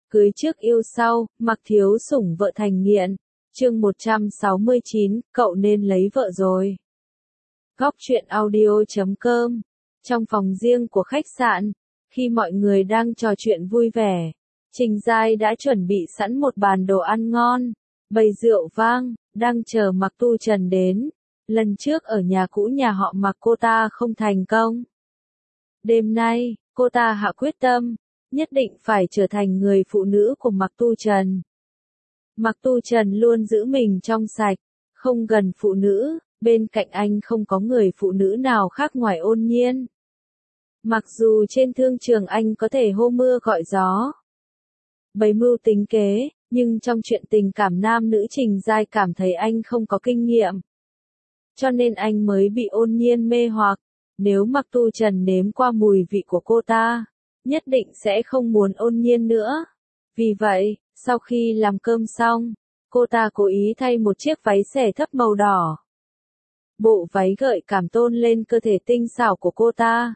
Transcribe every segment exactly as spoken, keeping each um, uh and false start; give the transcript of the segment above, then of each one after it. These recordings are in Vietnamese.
Cưới trước yêu sau, mặc thiếu sủng vợ thành nghiện. Chương một trăm sáu mươi chín, cậu nên lấy vợ rồi. Góc truyện audio chấm com. Trong phòng riêng của khách sạn, khi mọi người đang trò chuyện vui vẻ, Trình Giai đã chuẩn bị sẵn một bàn đồ ăn ngon, bày rượu vang, đang chờ Mạc Tu Trần đến. Lần trước ở nhà cũ nhà họ Mạc cô ta không thành công. Đêm nay, cô ta hạ quyết tâm, nhất định phải trở thành người phụ nữ của Mạc Tu Trần. Mạc Tu Trần luôn giữ mình trong sạch, không gần phụ nữ, bên cạnh anh không có người phụ nữ nào khác ngoài Ôn Nhiên. Mặc dù trên thương trường anh có thể hô mưa gọi gió, bày mưu tính kế, nhưng trong chuyện tình cảm nam nữ Trình Giai cảm thấy anh không có kinh nghiệm. Cho nên anh mới bị Ôn Nhiên mê hoặc, nếu Mạc Tu Trần nếm qua mùi vị của cô ta, nhất định sẽ không muốn Ôn Nhiên nữa. Vì vậy, sau khi làm cơm xong, cô ta cố ý thay một chiếc váy xẻ thấp màu đỏ. Bộ váy gợi cảm tôn lên cơ thể tinh xảo của cô ta.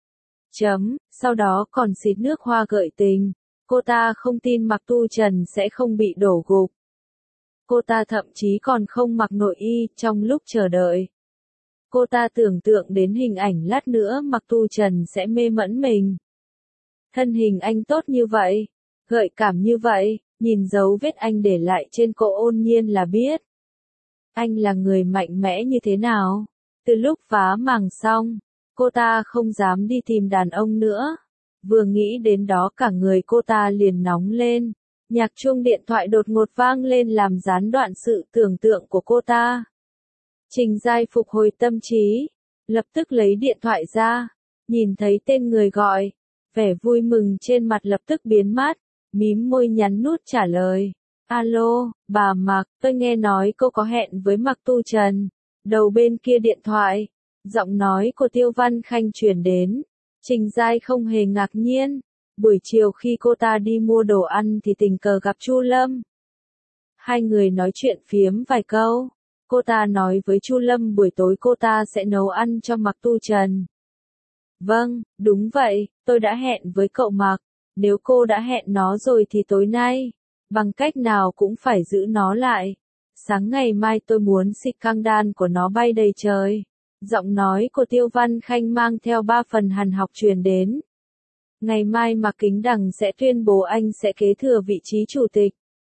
Chấm, sau đó còn xịt nước hoa gợi tình. Cô ta không tin Mạc Tu Trần sẽ không bị đổ gục. Cô ta thậm chí còn không mặc nội y trong lúc chờ đợi. Cô ta tưởng tượng đến hình ảnh lát nữa Mạc Tu Trần sẽ mê mẩn mình. Thân hình anh tốt như vậy, gợi cảm như vậy, nhìn dấu vết anh để lại trên cổ Ôn Nhiên là biết. Anh là người mạnh mẽ như thế nào? Từ lúc phá màng xong, cô ta không dám đi tìm đàn ông nữa. Vừa nghĩ đến đó cả người cô ta liền nóng lên. Nhạc chuông điện thoại đột ngột vang lên làm gián đoạn sự tưởng tượng của cô ta. Trình Giai phục hồi tâm trí, lập tức lấy điện thoại ra, nhìn thấy tên người gọi, vẻ vui mừng trên mặt lập tức biến mất, mím môi nhắn nút trả lời. Alo, bà Mạc, tôi nghe nói cô có hẹn với Mạc Tu Trần. Đầu bên kia điện thoại, giọng nói của Tiêu Văn Khanh truyền đến. Trình Giai không hề ngạc nhiên. Buổi chiều khi cô ta đi mua đồ ăn thì tình cờ gặp Chu Lâm. Hai người nói chuyện phiếm vài câu. Cô ta nói với Chu Lâm buổi tối cô ta sẽ nấu ăn cho Mạc Tu Trần. Vâng, đúng vậy, tôi đã hẹn với cậu Mạc. Nếu cô đã hẹn nó rồi thì tối nay, bằng cách nào cũng phải giữ nó lại. Sáng ngày mai tôi muốn xịt căng đan của nó bay đầy trời. Giọng nói của Tiêu Văn Khanh mang theo ba phần hàn học truyền đến. Ngày mai Mạc Kính Đằng sẽ tuyên bố anh sẽ kế thừa vị trí chủ tịch.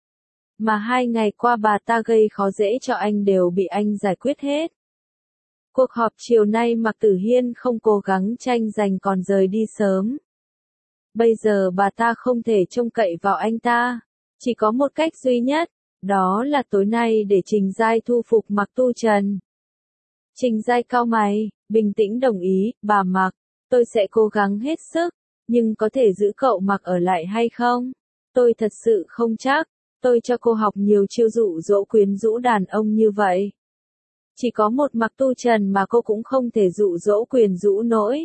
Mà hai ngày qua bà ta gây khó dễ cho anh đều bị anh giải quyết hết. Cuộc họp chiều nay Mạc Tử Hiên không cố gắng tranh giành còn rời đi sớm. Bây giờ bà ta không thể trông cậy vào anh ta. Chỉ có một cách duy nhất, đó là tối nay để Trình Giai thu phục Mạc Tu Trần. Trình Giai cau mày, bình tĩnh đồng ý, bà Mạc, tôi sẽ cố gắng hết sức, nhưng có thể giữ cậu Mạc ở lại hay không? Tôi thật sự không chắc, tôi cho cô học nhiều chiêu dụ dỗ quyến rũ đàn ông như vậy. Chỉ có một Mạc Tu Trần mà cô cũng không thể dụ dỗ quyến rũ nổi.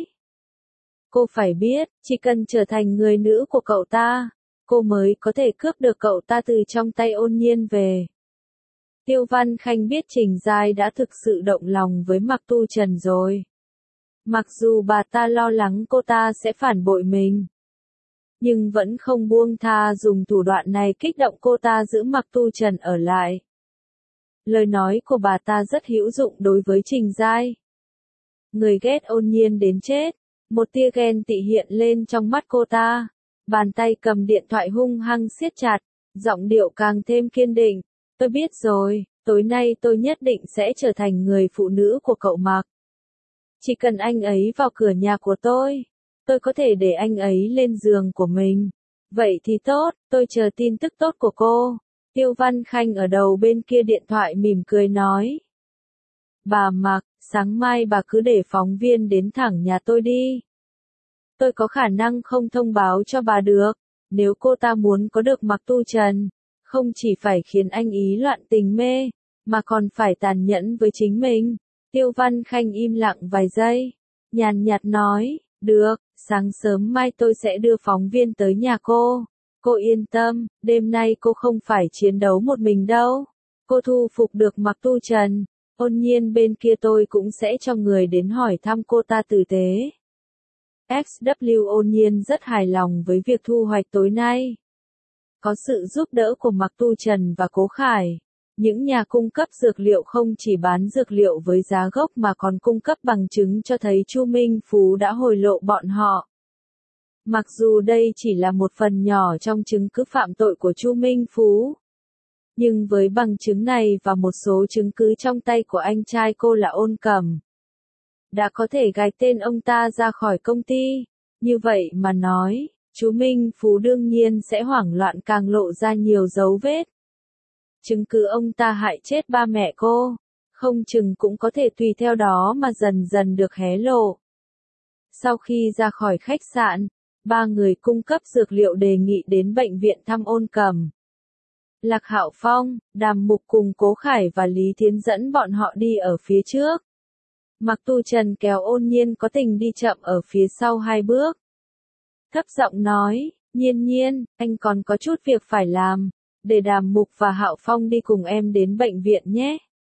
Cô phải biết, chỉ cần trở thành người nữ của cậu ta, cô mới có thể cướp được cậu ta từ trong tay Ôn Nhiên về. Tiêu Văn Khanh biết Trình Giai đã thực sự động lòng với Mạc Tu Trần rồi. Mặc dù bà ta lo lắng cô ta sẽ phản bội mình, nhưng vẫn không buông tha dùng thủ đoạn này kích động cô ta giữ Mạc Tu Trần ở lại. Lời nói của bà ta rất hữu dụng đối với Trình Giai. Người ghét Ôn Nhiên đến chết, một tia ghen tị hiện lên trong mắt cô ta. Bàn tay cầm điện thoại hung hăng siết chặt, giọng điệu càng thêm kiên định. Tôi biết rồi, tối nay tôi nhất định sẽ trở thành người phụ nữ của cậu Mạc. Chỉ cần anh ấy vào cửa nhà của tôi, tôi có thể để anh ấy lên giường của mình. Vậy thì tốt, tôi chờ tin tức tốt của cô. Tiêu Văn Khanh ở đầu bên kia điện thoại mỉm cười nói. Bà Mạc, sáng mai bà cứ để phóng viên đến thẳng nhà tôi đi. Tôi có khả năng không thông báo cho bà được. Nếu cô ta muốn có được Mạc Tu Trần, không chỉ phải khiến anh ý loạn tình mê, mà còn phải tàn nhẫn với chính mình. Tiêu Văn Khanh im lặng vài giây, nhàn nhạt nói, được, sáng sớm mai tôi sẽ đưa phóng viên tới nhà cô. Cô yên tâm, đêm nay cô không phải chiến đấu một mình đâu. Cô thu phục được Mạc Tu Trần, Ôn Nhiên bên kia tôi cũng sẽ cho người đến hỏi thăm cô ta tử tế. ích vê kép Ôn Nhiên rất hài lòng với việc thu hoạch tối nay. Có sự giúp đỡ của Mạc Tu Trần và Cố Khải, những nhà cung cấp dược liệu không chỉ bán dược liệu với giá gốc mà còn cung cấp bằng chứng cho thấy Chu Minh Phú đã hồi lộ bọn họ. Mặc dù đây chỉ là một phần nhỏ trong chứng cứ phạm tội của Chu Minh Phú, nhưng với bằng chứng này và một số chứng cứ trong tay của anh trai cô là Ôn Cẩm, đã có thể gạch tên ông ta ra khỏi công ty. Như vậy mà nói, chú Minh Phú đương nhiên sẽ hoảng loạn càng lộ ra nhiều dấu vết. Chứng cứ ông ta hại chết ba mẹ cô, không chừng cũng có thể tùy theo đó mà dần dần được hé lộ. Sau khi ra khỏi khách sạn, ba người cung cấp dược liệu đề nghị đến bệnh viện thăm Ôn Cẩm. Lạc Hạo Phong, Đàm Mục cùng Cố Khải và Lý Thiến dẫn bọn họ đi ở phía trước. Mạc Tu Trần kéo Ôn Nhiên có tình đi chậm ở phía sau hai bước. Thấp giọng nói, Nhiên Nhiên, anh còn có chút việc phải làm, để Đàm Mục và Hạo Phong đi cùng em đến bệnh viện nhé.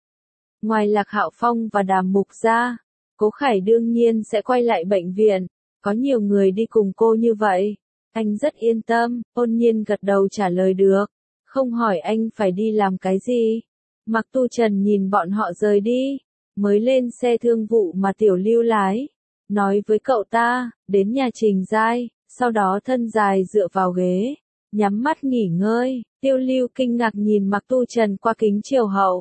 Ngoài Lạc Hạo Phong và Đàm Mục ra, Cố Khải đương nhiên sẽ quay lại bệnh viện, có nhiều người đi cùng cô như vậy. Anh rất yên tâm, Ôn Nhiên gật đầu trả lời được, không hỏi anh phải đi làm cái gì. Mạc Tu Trần nhìn bọn họ rời đi, mới lên xe thương vụ mà Tiểu Lưu lái, nói với cậu ta, đến nhà Trình Giai, sau đó thân dài dựa vào ghế, nhắm mắt nghỉ ngơi. Tiêu Lưu kinh ngạc nhìn Mạc Tu Trần qua kính chiều hậu.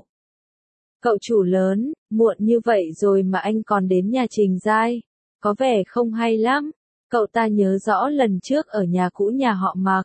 Cậu chủ lớn, muộn như vậy rồi mà anh còn đến nhà Trình Giai, có vẻ không hay lắm. Cậu ta nhớ rõ lần trước ở nhà cũ nhà họ Mạc,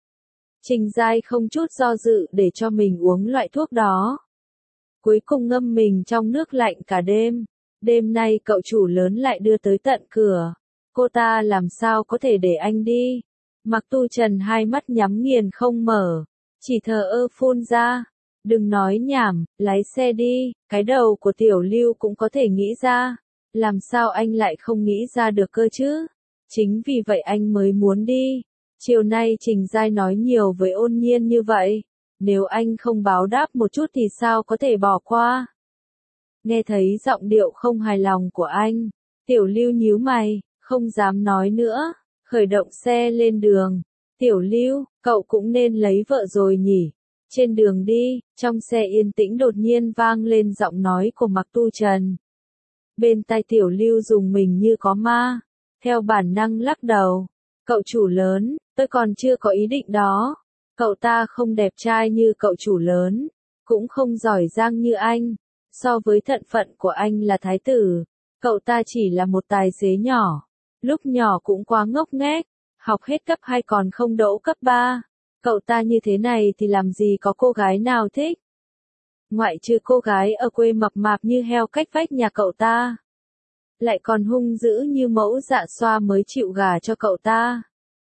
Trình Giai không chút do dự để cho mình uống loại thuốc đó. Cuối cùng ngâm mình trong nước lạnh cả đêm. Đêm nay cậu chủ lớn lại đưa tới tận cửa. Cô ta làm sao có thể để anh đi? Mạc Tu Trần hai mắt nhắm nghiền không mở, chỉ thờ ơ phun ra. Đừng nói nhảm, lái xe đi, cái đầu của Tiểu Lưu cũng có thể nghĩ ra. Làm sao anh lại không nghĩ ra được cơ chứ? Chính vì vậy anh mới muốn đi. Chiều nay Trình Giai nói nhiều với Ôn Nhiên như vậy. Nếu anh không báo đáp một chút thì sao có thể bỏ qua? Nghe thấy giọng điệu không hài lòng của anh, Tiểu Lưu nhíu mày, không dám nói nữa, khởi động xe lên đường. Tiểu Lưu, cậu cũng nên lấy vợ rồi nhỉ? Trên đường đi, trong xe yên tĩnh đột nhiên vang lên giọng nói của Mạc Tu Trần. Bên tai Tiểu Lưu dùng mình như có ma, theo bản năng lắc đầu. Cậu chủ lớn, tôi còn chưa có ý định đó. Cậu ta không đẹp trai như cậu chủ lớn, cũng không giỏi giang như anh. So với thân phận của anh là thái tử, cậu ta chỉ là một tài xế nhỏ. Lúc nhỏ cũng quá ngốc nghếch, học hết cấp hai còn không đỗ cấp ba. Cậu ta như thế này thì làm gì có cô gái nào thích. Ngoại trừ cô gái ở quê mập mạp như heo cách vách nhà cậu ta. Lại còn hung dữ như mẫu Dạ Xoa mới chịu gả cho cậu ta.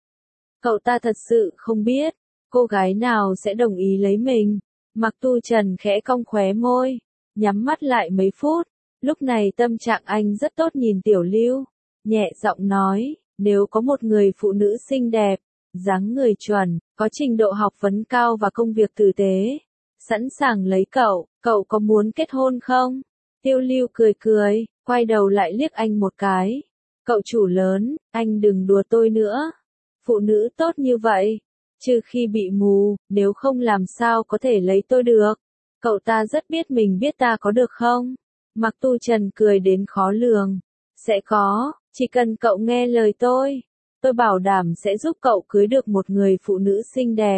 Cậu ta thật sự không biết, cô gái nào sẽ đồng ý lấy mình. Mạc Tu Trần khẽ cong khóe môi, nhắm mắt lại mấy phút. Lúc này tâm trạng anh rất tốt nhìn Tiểu Lưu, nhẹ giọng nói, nếu có một người phụ nữ xinh đẹp, dáng người chuẩn, có trình độ học vấn cao và công việc tử tế, sẵn sàng lấy cậu, cậu có muốn kết hôn không? Tiêu Lưu cười cười, quay đầu lại liếc anh một cái. Cậu chủ lớn, anh đừng đùa tôi nữa. Phụ nữ tốt như vậy, trừ khi bị mù, nếu không làm sao có thể lấy tôi được. Cậu ta rất biết mình biết ta có được không? Mạc Tu Trần cười đến khó lường. Sẽ có, chỉ cần cậu nghe lời tôi. Tôi bảo đảm sẽ giúp cậu cưới được một người phụ nữ xinh đẹp.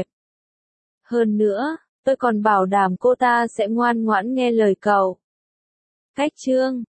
Hơn nữa, tôi còn bảo đảm cô ta sẽ ngoan ngoãn nghe lời cậu. Cách chương